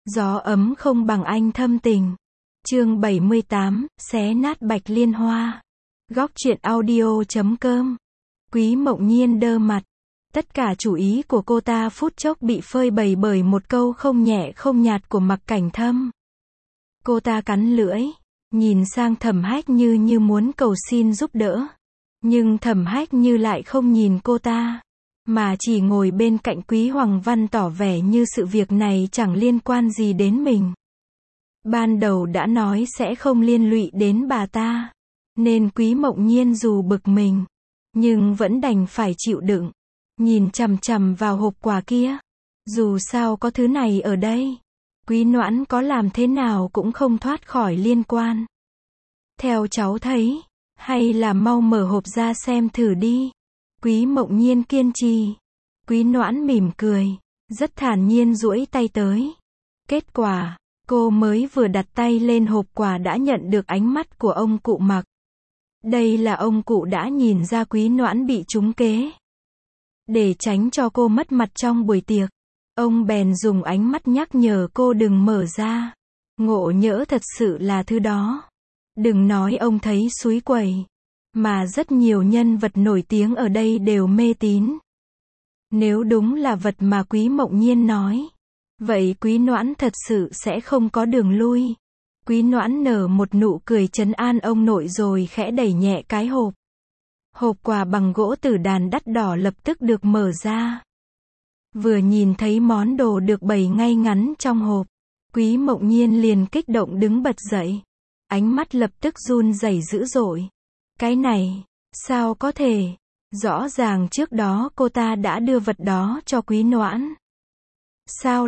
Gió ấm không bằng anh thâm tình. Chương 78, xé nát Bạch Liên Hoa. Góc truyện audio.com. Quý Mộng Nhiên đơ mặt. Tất cả chủ ý của cô ta phút chốc bị phơi bày bởi một câu không nhẹ không nhạt của Mặc Cảnh Thâm. Cô ta cắn lưỡi, nhìn sang Thẩm Hách như muốn cầu xin giúp đỡ. Nhưng Thẩm Hách như lại không nhìn cô ta, mà chỉ ngồi bên cạnh Quý Hoàng Văn tỏ vẻ như sự việc này chẳng liên quan gì đến mình. Ban đầu đã nói sẽ không liên lụy đến bà ta, nên Quý Mộng Nhiên dù bực mình, nhưng vẫn đành phải chịu đựng, nhìn chằm chằm vào hộp quà kia. Dù sao có thứ này ở đây, Quý Noãn có làm thế nào cũng không thoát khỏi liên quan. Theo cháu thấy, hay là mau mở hộp ra xem thử đi. Quý Mộng Nhiên kiên trì. Quý Noãn mỉm cười, rất thản nhiên duỗi tay tới. Kết quả, cô mới vừa đặt tay lên hộp quà đã nhận được ánh mắt của ông cụ Mặc. Đây là ông cụ đã nhìn ra Quý Noãn bị trúng kế. Để tránh cho cô mất mặt trong buổi tiệc, ông bèn dùng ánh mắt nhắc nhở cô đừng mở ra. Ngộ nhỡ thật sự là thứ đó. Đừng nói ông thấy xúi quẩy, mà rất nhiều nhân vật nổi tiếng ở đây đều mê tín. Nếu đúng là vật mà Quý Mộng Nhiên nói, vậy Quý Noãn thật sự sẽ không có đường lui. Quý Noãn nở một nụ cười trấn an ông nội rồi khẽ đẩy nhẹ cái hộp. Hộp quà bằng gỗ tử đàn đắt đỏ lập tức được mở ra. Vừa nhìn thấy món đồ được bày ngay ngắn trong hộp, Quý Mộng Nhiên liền kích động đứng bật dậy. Ánh mắt lập tức run rẩy dữ dội. Cái này, sao có thể? Rõ ràng trước đó cô ta đã đưa vật đó cho Quý Noãn. Sao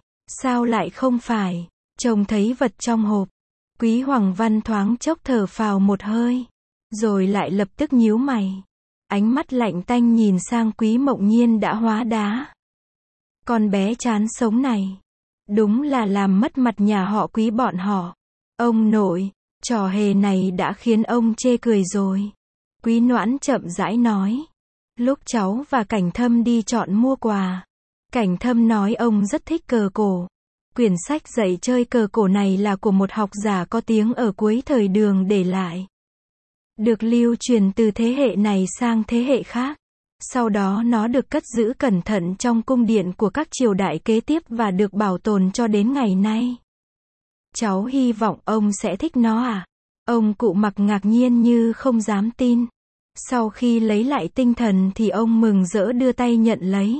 lại không phải? Trông thấy vật trong hộp, Quý Hoàng Văn thoáng chốc thở phào một hơi, rồi lại lập tức nhíu mày. Ánh mắt lạnh tanh nhìn sang Quý Mộng Nhiên đã hóa đá. Con bé chán sống này, đúng là làm mất mặt nhà họ Quý bọn họ. Ông nội, trò hề này đã khiến ông chê cười rồi. Quý Noãn chậm rãi nói. Lúc cháu và Cảnh Thâm đi chọn mua quà, Cảnh Thâm nói ông rất thích cờ cổ. Quyển sách dạy chơi cờ cổ này là của một học giả có tiếng ở cuối thời Đường để lại. Được lưu truyền từ thế hệ này sang thế hệ khác. Sau đó nó được cất giữ cẩn thận trong cung điện của các triều đại kế tiếp và được bảo tồn cho đến ngày nay. Cháu hy vọng ông sẽ thích nó à? Ông cụ Mặc ngạc nhiên như không dám tin. Sau khi lấy lại tinh thần thì ông mừng rỡ đưa tay nhận lấy.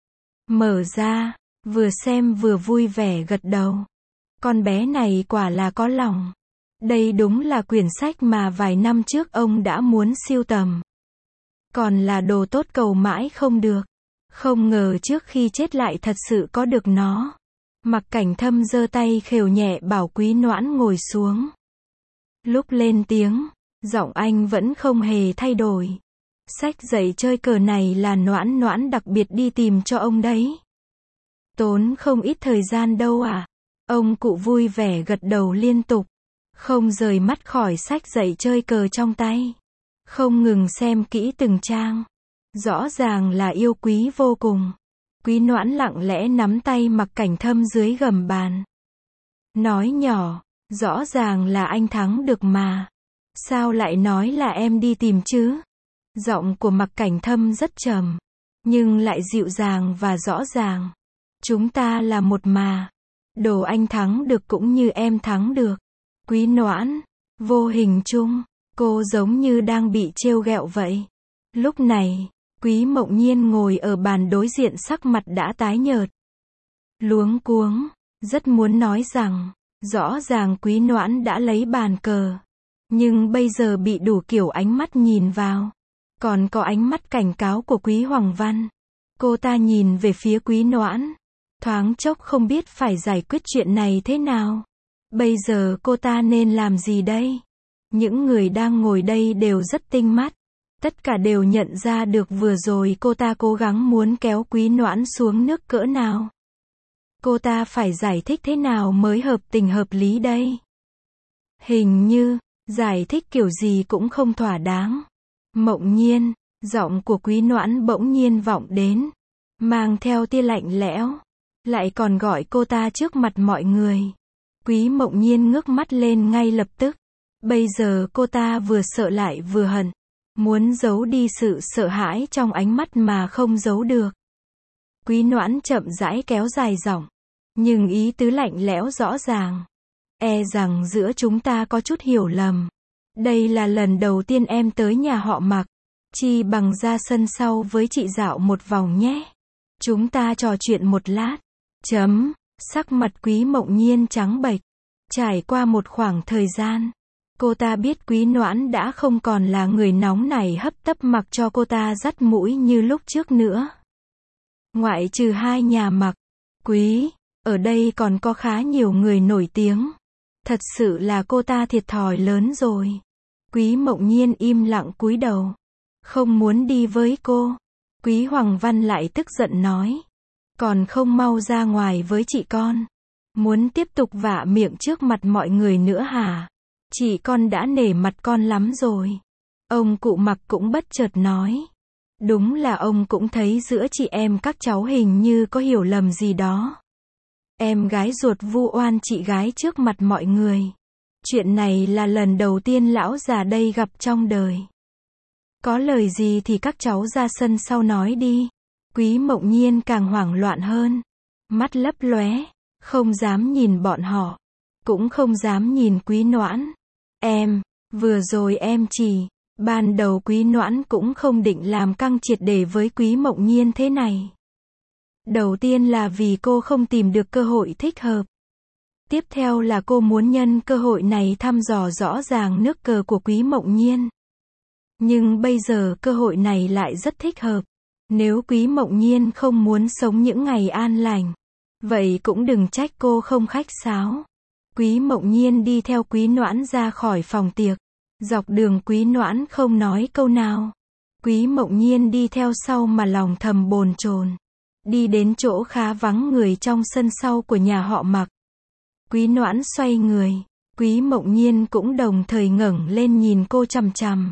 Mở ra, vừa xem vừa vui vẻ gật đầu. Con bé này quả là có lòng. Đây đúng là quyển sách mà vài năm trước ông đã muốn sưu tầm. Còn là đồ tốt cầu mãi không được. Không ngờ trước khi chết lại thật sự có được nó. Mặc Cảnh Thâm giơ tay khều nhẹ bảo Quý Noãn ngồi xuống. Lúc lên tiếng, giọng anh vẫn không hề thay đổi. Sách dạy chơi cờ này là Noãn đặc biệt đi tìm cho ông đấy. Tốn không ít thời gian đâu à? Ông cụ vui vẻ gật đầu liên tục, không rời mắt khỏi sách dạy chơi cờ trong tay. Không ngừng xem kỹ từng trang. Rõ ràng là yêu quý vô cùng. Quý Noãn lặng lẽ nắm tay Mặc Cảnh Thâm dưới gầm bàn. Nói nhỏ, rõ ràng là anh thắng được mà. Sao lại nói là em đi tìm chứ? Giọng của Mặc Cảnh Thâm rất trầm, nhưng lại dịu dàng và rõ ràng. Chúng ta là một mà. Đồ anh thắng được cũng như em thắng được. Quý Noãn, vô hình chung, cô giống như đang bị trêu ghẹo vậy. Lúc này, Quý Mộng Nhiên ngồi ở bàn đối diện sắc mặt đã tái nhợt. Luống cuống, rất muốn nói rằng, rõ ràng Quý Noãn đã lấy bàn cờ. Nhưng bây giờ bị đủ kiểu ánh mắt nhìn vào. Còn có ánh mắt cảnh cáo của Quý Hoàng Văn. Cô ta nhìn về phía Quý Noãn. Thoáng chốc không biết phải giải quyết chuyện này thế nào. Bây giờ cô ta nên làm gì đây? Những người đang ngồi đây đều rất tinh mắt. Tất cả đều nhận ra được vừa rồi cô ta cố gắng muốn kéo Quý Noãn xuống nước cỡ nào. Cô ta phải giải thích thế nào mới hợp tình hợp lý đây? Hình như, giải thích kiểu gì cũng không thỏa đáng. Mộng Nhiên, giọng của Quý Noãn bỗng nhiên vọng đến, mang theo tia lạnh lẽo. Lại còn gọi cô ta trước mặt mọi người. Quý Mộng Nhiên ngước mắt lên ngay lập tức. Bây giờ cô ta vừa sợ lại vừa hận. Muốn giấu đi sự sợ hãi trong ánh mắt mà không giấu được. Quý Noãn chậm rãi kéo dài giọng. Nhưng ý tứ lạnh lẽo rõ ràng. E rằng giữa chúng ta có chút hiểu lầm. Đây là lần đầu tiên em tới nhà họ Mạc. Chi bằng ra sân sau với chị dạo một vòng nhé. Chúng ta trò chuyện một lát. Sắc mặt Quý Mộng Nhiên trắng bệch. Trải qua một khoảng thời gian, cô ta biết Quý Noãn đã không còn là người nóng nảy hấp tấp mặc cho cô ta dắt mũi như lúc trước nữa. Ngoại trừ hai nhà Mạc, Quý, ở đây còn có khá nhiều người nổi tiếng. Thật sự là cô ta thiệt thòi lớn rồi. Quý Mộng Nhiên im lặng cúi đầu. Không muốn đi với cô. Quý Hoàng Văn lại tức giận nói. Còn không mau ra ngoài với chị con. Muốn tiếp tục vạ miệng trước mặt mọi người nữa hả? Chị con đã nể mặt con lắm rồi. Ông cụ Mạc cũng bất chợt nói. Đúng là ông cũng thấy giữa chị em các cháu hình như có hiểu lầm gì đó. Em gái ruột vu oan chị gái trước mặt mọi người. Chuyện này là lần đầu tiên lão già đây gặp trong đời. Có lời gì thì các cháu ra sân sau nói đi. Quý Mộng Nhiên càng hoảng loạn hơn. Mắt lấp lóe, không dám nhìn bọn họ. Cũng không dám nhìn Quý Noãn. Vừa rồi em chỉ, ban đầu Quý Noãn cũng không định làm căng triệt để với Quý Mộng Nhiên thế này. Đầu tiên là vì cô không tìm được cơ hội thích hợp. Tiếp theo là cô muốn nhân cơ hội này thăm dò rõ ràng nước cờ của Quý Mộng Nhiên. Nhưng bây giờ cơ hội này lại rất thích hợp. Nếu Quý Mộng Nhiên không muốn sống những ngày an lành, vậy cũng đừng trách cô không khách sáo. Quý Mộng Nhiên đi theo Quý Noãn ra khỏi phòng tiệc. Dọc đường Quý Noãn không nói câu nào. Quý Mộng Nhiên đi theo sau mà lòng thầm bồn chồn. Đi đến chỗ khá vắng người trong sân sau của nhà họ Mạc. Quý Noãn xoay người. Quý Mộng Nhiên cũng đồng thời ngẩng lên nhìn cô chằm chằm.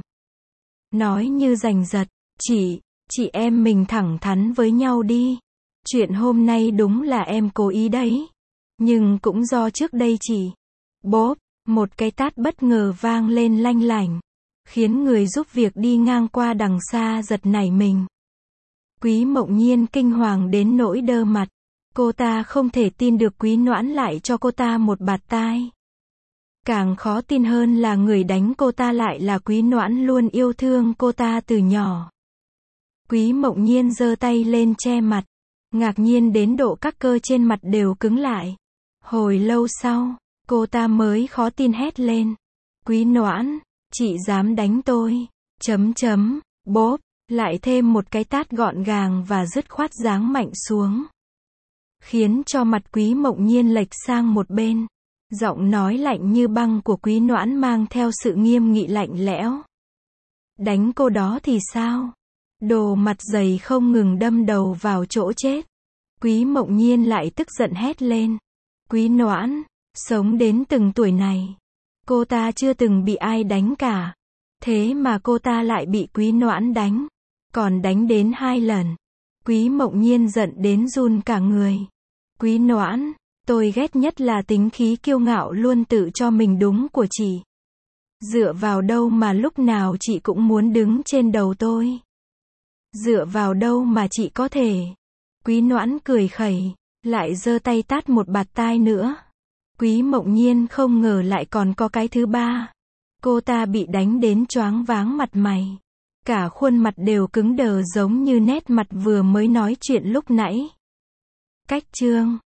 Nói như giành giật. Chị em mình thẳng thắn với nhau đi. Chuyện hôm nay đúng là em cố ý đấy. Nhưng cũng do trước đây chị. Bốp, một cái tát bất ngờ vang lên lanh lảnh. Khiến người giúp việc đi ngang qua đằng xa giật nảy mình. Quý Mộng Nhiên kinh hoàng đến nỗi đơ mặt. Cô ta không thể tin được Quý Noãn lại cho cô ta một bạt tai. Càng khó tin hơn là người đánh cô ta lại là Quý Noãn luôn yêu thương cô ta từ nhỏ. Quý Mộng Nhiên giơ tay lên che mặt. Ngạc nhiên đến độ các cơ trên mặt đều cứng lại. Hồi lâu sau, cô ta mới khó tin hét lên. Quý Noãn, chị dám đánh tôi. Bốp, lại thêm một cái tát gọn gàng và dứt khoát giáng mạnh xuống. Khiến cho mặt Quý Mộng Nhiên lệch sang một bên. Giọng nói lạnh như băng của Quý Noãn mang theo sự nghiêm nghị lạnh lẽo. Đánh cô đó thì sao? Đồ mặt dày không ngừng đâm đầu vào chỗ chết. Quý Mộng Nhiên lại tức giận hét lên. Quý Noãn, sống đến từng tuổi này, cô ta chưa từng bị ai đánh cả. Thế mà cô ta lại bị Quý Noãn đánh. Còn đánh đến 2 lần. Quý Mộng Nhiên giận đến run cả người. Quý Noãn, tôi ghét nhất là tính khí kiêu ngạo luôn tự cho mình đúng của chị. Dựa vào đâu mà lúc nào chị cũng muốn đứng trên đầu tôi? Dựa vào đâu mà chị có thể? Quý Noãn cười khẩy, lại giơ tay tát một bạt tai nữa. Quý Mộng Nhiên không ngờ lại còn có cái thứ ba. Cô ta bị đánh đến choáng váng mặt mày. Cả khuôn mặt đều cứng đờ giống như nét mặt vừa mới nói chuyện lúc nãy. Cách chương